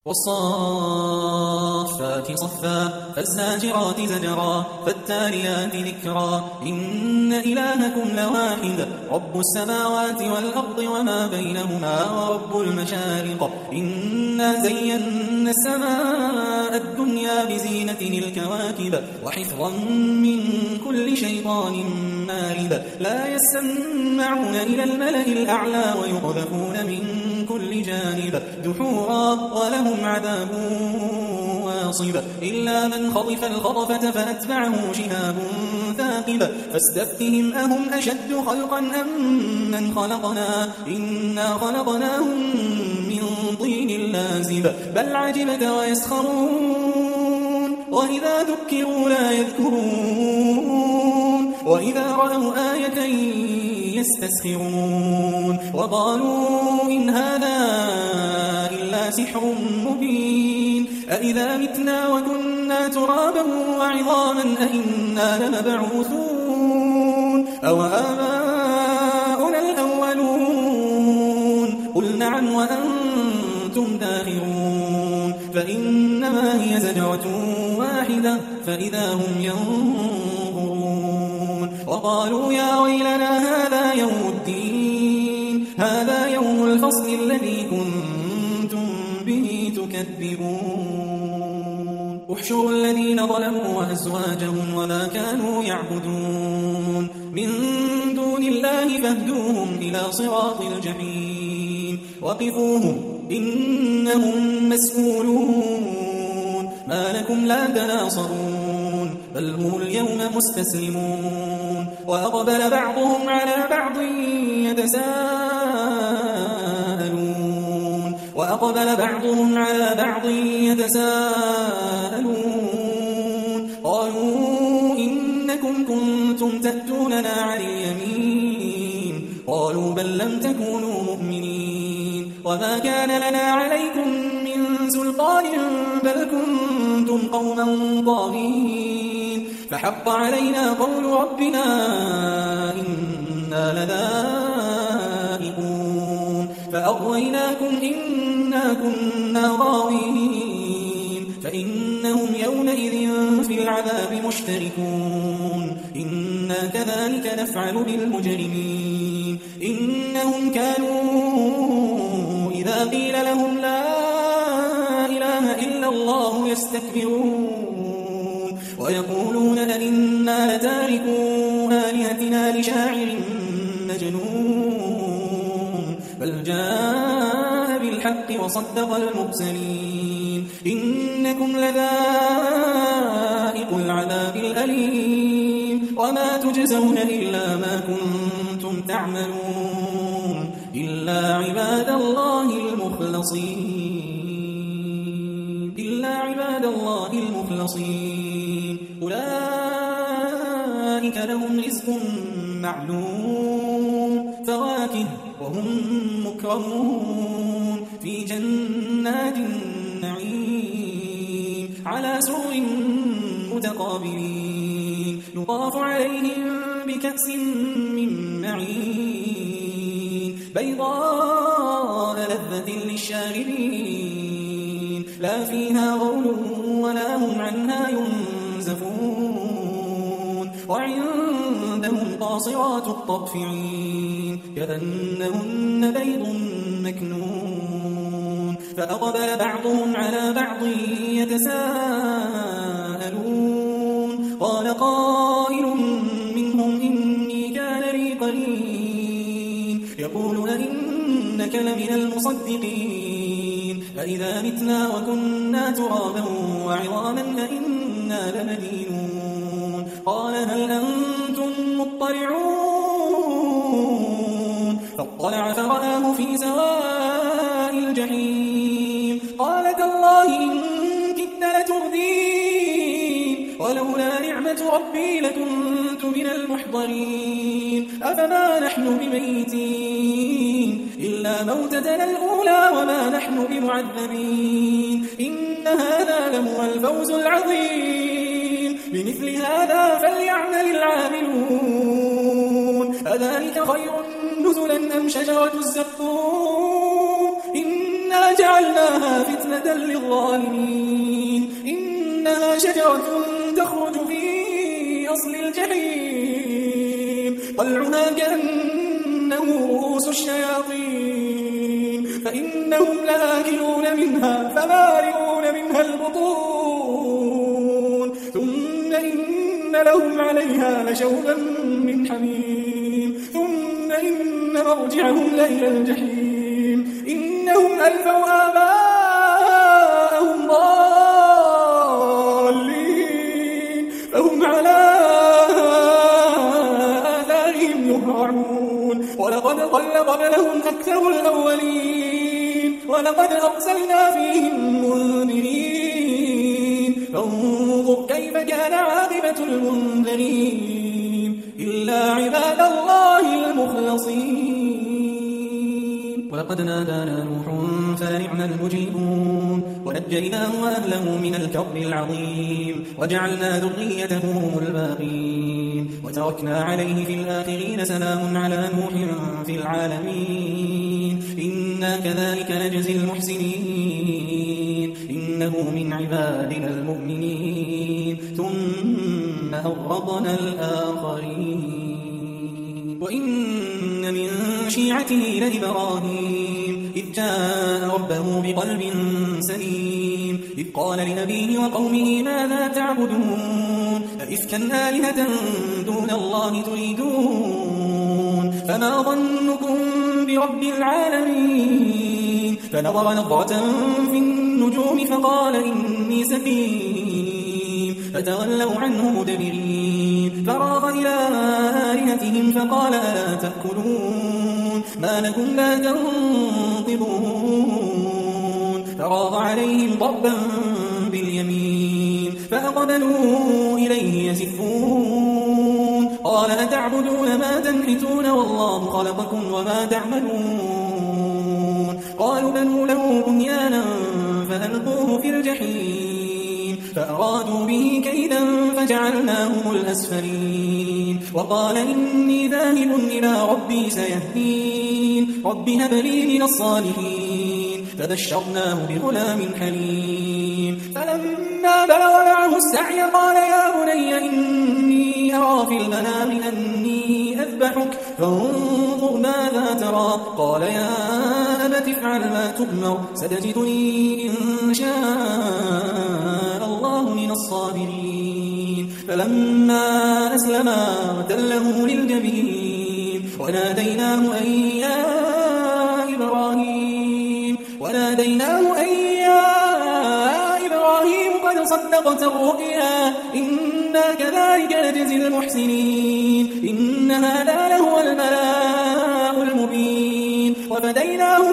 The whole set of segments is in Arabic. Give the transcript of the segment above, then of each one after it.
والصافات صفا فالزاجرات زجرا فالتاليات ذكرا إن إلهكم لواحد رب السماوات والأرض وما بينهما ورب المشارق إنا زينا السماء الدنيا بزينة الكواكب وحفظا من كل شيطان مارد لا يسمعون إلى الملأ الأعلى ويقذفون من كل جانب دحورا ولهم عذاب واصب إلا من خطف الخطفة فأتبعه شهاب ثاقب فاستفتهم أهم أشد خلقا أم من خلقنا إنا خلقناهم من طين لازب بل عجبت ويسخرون وإذا ذكروا لا يذكرون وإذا رأوا آية يستسخرون وقالوا إن هذا إلا سحر مبين أإذا متنا وكنا ترابا وعظاما أإنا لمبعوثون أو آباؤنا الأولون قل نعم وأنتم داخرون فإنما هي زجرة واحدة فإذا هم ينظرون وقالوا يا ويلنا هذا يوم الدين هذا يوم الفصل الذي كنتم به تكذبون احشروا الذين ظلموا وأزواجهم وما كانوا يعبدون من دون الله فاهدوهم إلى صراط الجحيم وقفوهم إنهم مسؤولون ما لكم لا تناصرون بل هم اليوم مستسلمون وأقبل بعضهم على بعض يتساءلون قالوا إنكم كنتم تأتوننا عن اليمين قالوا بل لم تكونوا مؤمنين وما كان لنا عليكم من سلطان بل كنتم قوما طاغين فحق علينا قول ربنا إنا لذائقون فأغويناكم إنا كنا غاوين فإنهم يومئذ في العذاب مشتركون إنا كذلك نفعل بالمجرمين إنهم كانوا إذا قيل لهم لا إله إلا الله يستكبرون ويقولون أئنا لتاركو آلهتنا لشاعر مجنون بل جاء بالحق وصدق المرسلين إنكم لذائق العذاب الأليم وما تجزون إلا ما كنتم تعملون إلا عباد الله المخلصين أولئك لهم رزق معلوم فواكه وهم مكرمون في جنات النعيم على سرر متقابلين يطاف عليهم بكأس من معين بيضاء لذة للشاربين لا فيها غول ولا هم عنها ينزفون وعندهم قاصرات الطرف عين كأنهن بيض مكنون فأقبل بعضهم على بعض يتساءلون قال قائل منهم إني كان لي قرين يقول أئنك لمن المصدقين أإذا متنا وكنا ترابا وعظاما أئنا لمدينون قال هل أنتم مطلعون فاطلع فرآه في سواء الجحيم قال تالله إن كدت لتردين ولولا نعمة ربي لكنت من المحضرين أفما نحن بميتين إلا موتتنا الأولى وما نحن بمعذبين إن هذا لهو الفوز العظيم بمثل هذا فليعمل العاملون أذلك خير نزلا أم شجرة الزقوم إنا جعلناها فتنة للظالمين إنها شجرة تخرج في أصل الجحيم طلعها كأنه رؤوس الشياطين فإنهم لآكلون منها فمالئون منها البطون ثم إن لهم عليها لشوبا من حميم ثم إن مرجعهم لإلى الجحيم إنهم ألفوا آباءهم ضالين فهم على آثارهم يهرعون ولقد ضل قبلهم أكثر الأولين ولقد أرسلنا فيهم منذرين فانظر كيف كان عاقبة المنذرين إلا عباد الله المخلصين ولقد نادانا نوح فنعم المجيبون ونجيناه وأهله من الكرب العظيم وجعلنا ذريته هم الباقين وتركنا عليه في الآخرين سلام على نوح في العالمين إنا كذلك نجزي المحسنين إنه من عبادنا المؤمنين ثم أغرقنا الآخرين وإن من شيعته لإبراهيم إذ جاء ربه بقلب سليم إذ قال لأبيه وقومه ماذا تعبدون أئفكا آلهة دون الله تريدون فما ظنكم برب العالمين فنظر نظرة في النجوم فقال إني سقيم فتولوا عنه مدبرين فراغ إلى آلهتهم فقال ألا تأكلون ما لكم لا تنطقون فراغ عليهم ضربا باليمين فأقبلوا إليه يزفون قال أتعبدون ما تنحتون والله خلقكم وما تعملون قالوا بنوا له بنيانا فألقوه في الجحيم فأرادوا به كيدا فجعلناهم الأسفلين وقال إني ذاهب إلى ربي سيهدين رب هب لي من الصالحين فبشرناه بغلام حليم فلما بلغ معه السعي قال يا بني إني أرى في المنام أني أذبحك فانظر ماذا ترى قال يا أبت افعل ما تؤمر ستجدني إن شاء الله من الصابرين فلما أسلما وتله للجبين وناديناه أن يا إبراهيم قد صدقت الرؤيا إنا كذلك نجزي المحسنين إن هذا لهو البلاء المبين وفديناه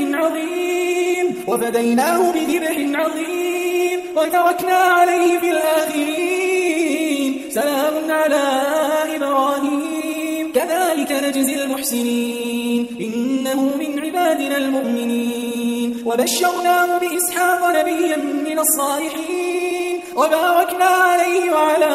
بذبح عظيم وتركنا عليه في الآخرين سلام على إبراهيم كذلك نجزي المحسنين إنه من عبادنا المؤمنين وبشرناه بإسحاق نبيا من الصالحين وباركنا عليه وعلى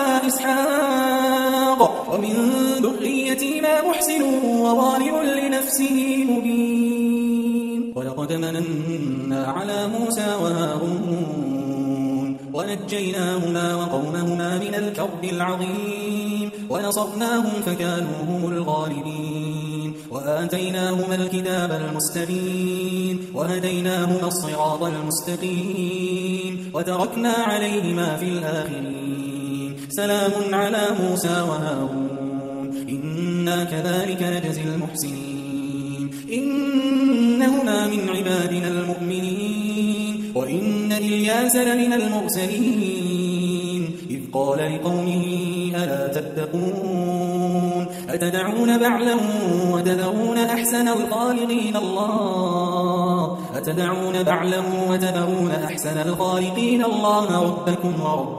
إسحاق ومن ذريتهما محسن وظالم لنفسه مبين ولقد مننا على موسى وهارون ونجيناهما وقومهما من الكرب العظيم ونصرناهم فكانوا هم الغالبين وآتيناهما الكتاب المستبين وهديناهما الصراط المستقيم وتركنا عليهما في الآخرين سلام على موسى وهارون إنا كذلك نجزي المحسنين إنهما من عبادنا المؤمنين وإن إلياس لمن المرسلين إذ قال لقومه ألا تتقون أتدعون بعلا وتذرون أحسن الخالقين الله ربكم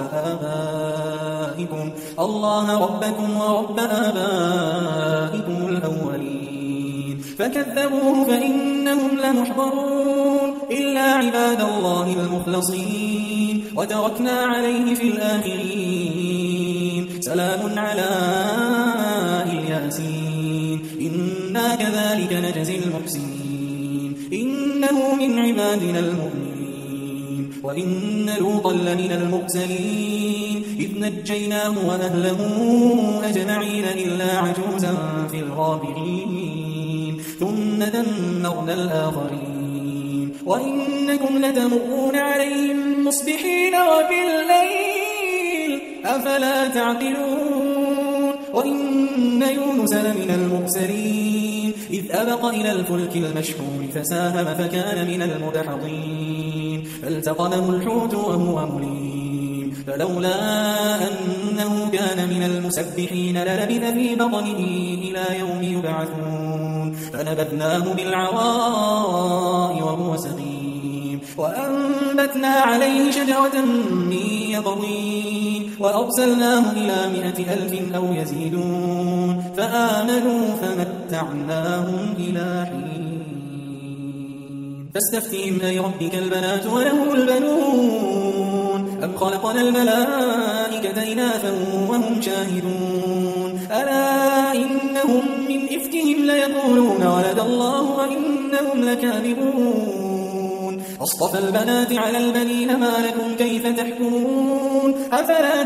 ورب آبائكم الأولين فكذبوه فإنهم لمحضرون إلا عباد الله المخلصين وتركنا عليه في الآخرين سلام على الياسين إنا كذلك نجزي المحسنين إن إنه من عبادنا المؤمنين وإن لوطا لمن المرسلين إذ نجيناه وأهله أجمعين إلا عجوزا في الغابرين ثم دمرنا الآخرين وإنكم لتمرون عليهم مصبحين وبالليل أفلا تعقلون وإن يونس لمن المرسلين إذ أبق إلى الفلك المشحون فساهم فكان من المدحضين فالتقمه الحوت وهو مليم فلولا أنه كان من المسبحين للبث في بطنه إلى يوم يبعثون فنبذناه بالعراء وهو سقيم وأنبتنا عليه شجرة من يقطين وأرسلناه إلى 100,000 أو يزيدون فآمنوا فمتعناهم إلى حين فاستفتهم لربك البنات وله البنون أم خلقنا الملائكة إناثا وهم شاهدون ألا إنهم من إفكهم ليقولون ولد الله وإنهم لكاذبون أصطفى البنات على البنين ما لكم كيف تحكمون أفلا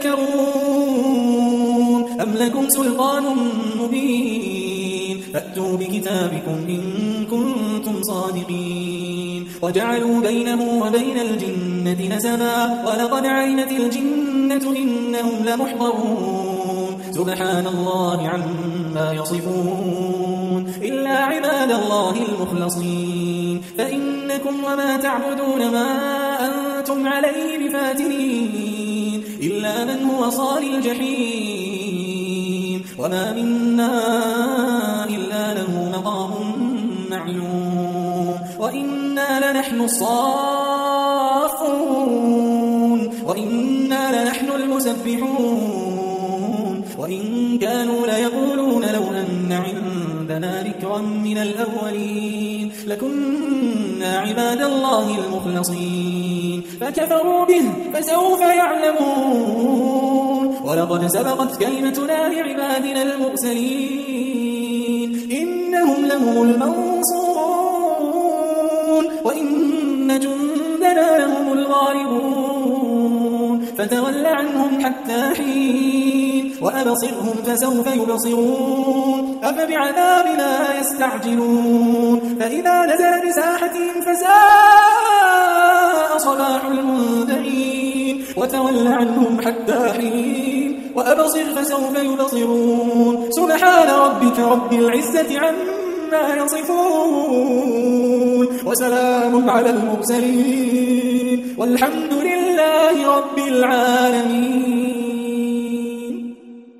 تذكرون أم لكم سلطان مبين فأتوا بكتابكم إن كنتم صادقين وجعلوا بينه وبين الجنة نسبا ولقد علمت الجنة إنهم لمحضرون سبحان الله عما يصفون إلا عباد الله المخلصين فإنكم وما تعبدون ما أنتم عليه بفاتنين إلا من هو صال الجحيم وما منا إلا له مقام معلوم وإنا لنحن الصافون وإنا لنحن المسبحون وإن كانوا ليقولون لو أن عندنا ذكرا من الأولين لكنا عباد الله المخلصين فكفروا به فسوف يعلمون ولقد سبقت كلمتنا لعبادنا المرسلين إنهم لهم المنصورون وإن جندنا لهم الغالبون فتول عنهم حتى حين وأبصرهم فسوف يبصرون أفبعذابنا يستعجلون فإذا نزل بساحتهم فساء صباح المنذرين وتول عنهم حتى حين وأبصر فسوف يبصرون سبحان ربك رب العزة عما يصفون وسلام على المرسلين والحمد لله رب العالمين.